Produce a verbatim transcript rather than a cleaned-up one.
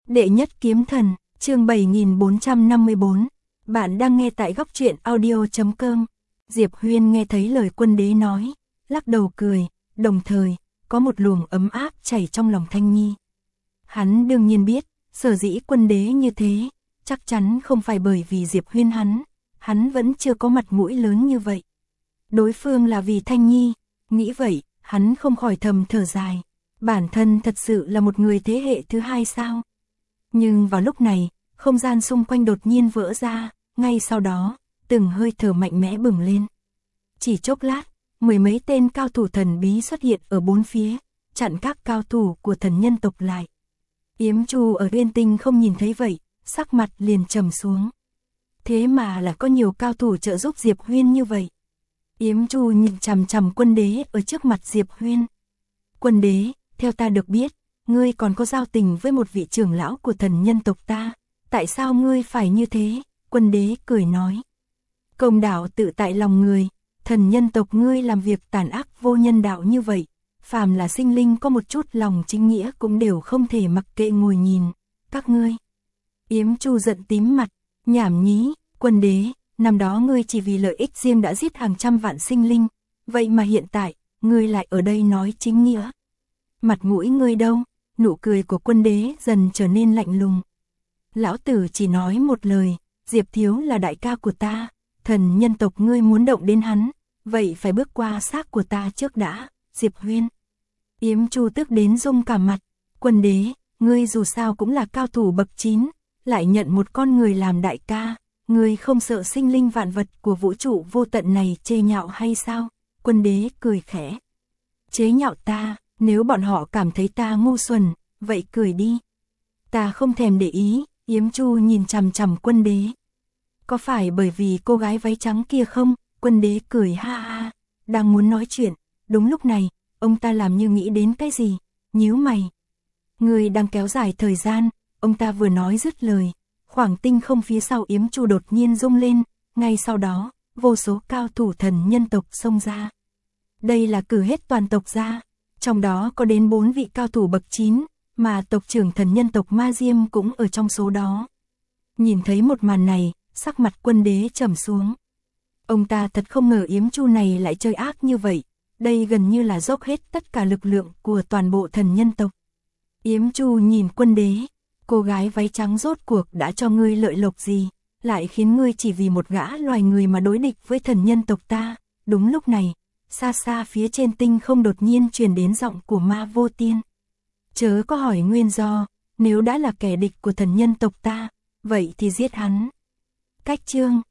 Đệ nhất kiếm thần, chương bảy nghìn bốn trăm năm mươi bốn. Bạn đang nghe tại góc truyện audio chấm com. Diệp Huyên nghe thấy lời quân đế nói, lắc đầu cười, đồng thời, có một luồng ấm áp chảy trong lòng Thanh Nhi. Hắn đương nhiên biết, sở dĩ quân đế như thế, chắc chắn không phải bởi vì Diệp Huyên hắn, hắn vẫn chưa có mặt mũi lớn như vậy. Đối phương là vì Thanh Nhi, nghĩ vậy, hắn không khỏi thầm thở dài. Bản thân thật sự là một người thế hệ thứ hai sao? Nhưng vào lúc này, không gian xung quanh đột nhiên vỡ ra, ngay sau đó, từng hơi thở mạnh mẽ bừng lên. Chỉ chốc lát, mười mấy tên cao thủ thần bí xuất hiện ở bốn phía, chặn các cao thủ của thần nhân tộc lại. Yếm Chu ở Uyên Tinh không nhìn thấy vậy, sắc mặt liền trầm xuống. Thế mà là có nhiều cao thủ trợ giúp Diệp Huyên như vậy. Yếm Chu nhìn chằm chằm quân đế ở trước mặt Diệp Huyên. Quân đế, theo ta được biết, ngươi còn có giao tình với một vị trưởng lão của thần nhân tộc ta, tại sao ngươi phải như thế? Quân đế cười nói. Công đạo tự tại lòng người, thần nhân tộc ngươi làm việc tàn ác vô nhân đạo như vậy, phàm là sinh linh có một chút lòng chính nghĩa cũng đều không thể mặc kệ ngồi nhìn, các ngươi. Yếm Chu giận tím mặt, nhảm nhí, quân đế, năm đó ngươi chỉ vì lợi ích riêng đã giết hàng trăm vạn sinh linh, vậy mà hiện tại, ngươi lại ở đây nói chính nghĩa. Mặt mũi ngươi đâu? Nụ cười của quân đế dần trở nên lạnh lùng. Lão tử chỉ nói một lời, Diệp Thiếu là đại ca của ta, thần nhân tộc ngươi muốn động đến hắn, vậy phải bước qua xác của ta trước đã, Diệp Huyên. Yếm Chu tức đến rung cả mặt, quân đế, ngươi dù sao cũng là cao thủ bậc chín, lại nhận một con người làm đại ca, ngươi không sợ sinh linh vạn vật của vũ trụ vô tận này chê nhạo hay sao? Quân đế cười khẽ. Chế nhạo ta, nếu bọn họ cảm thấy ta ngu xuẩn, vậy cười đi. Ta không thèm để ý, Yếm Chu nhìn chằm chằm quân đế. Có phải bởi vì cô gái váy trắng kia không? Quân đế cười ha ha, đang muốn nói chuyện, đúng lúc này, ông ta làm như nghĩ đến cái gì, nhíu mày. Người đang kéo dài thời gian, ông ta vừa nói dứt lời, khoảng tinh không phía sau Yếm Chu đột nhiên rung lên, ngay sau đó, vô số cao thủ thần nhân tộc xông ra. Đây là cử hết toàn tộc ra, trong đó có đến bốn vị cao thủ bậc chín, mà tộc trưởng thần nhân tộc Ma Diêm cũng ở trong số đó. Nhìn thấy một màn này, sắc mặt quân đế trầm xuống. Ông ta thật không ngờ Yếm Chu này lại chơi ác như vậy, đây gần như là dốc hết tất cả lực lượng của toàn bộ thần nhân tộc. Yếm Chu nhìn quân đế, cô gái váy trắng rốt cuộc đã cho ngươi lợi lộc gì, lại khiến ngươi chỉ vì một gã loài người mà đối địch với thần nhân tộc ta. Đúng lúc này, xa xa phía trên tinh không đột nhiên truyền đến giọng của Ma Vô Tiên. Chớ có hỏi nguyên do, nếu đã là kẻ địch của thần nhân tộc ta, vậy thì giết hắn. Cách chương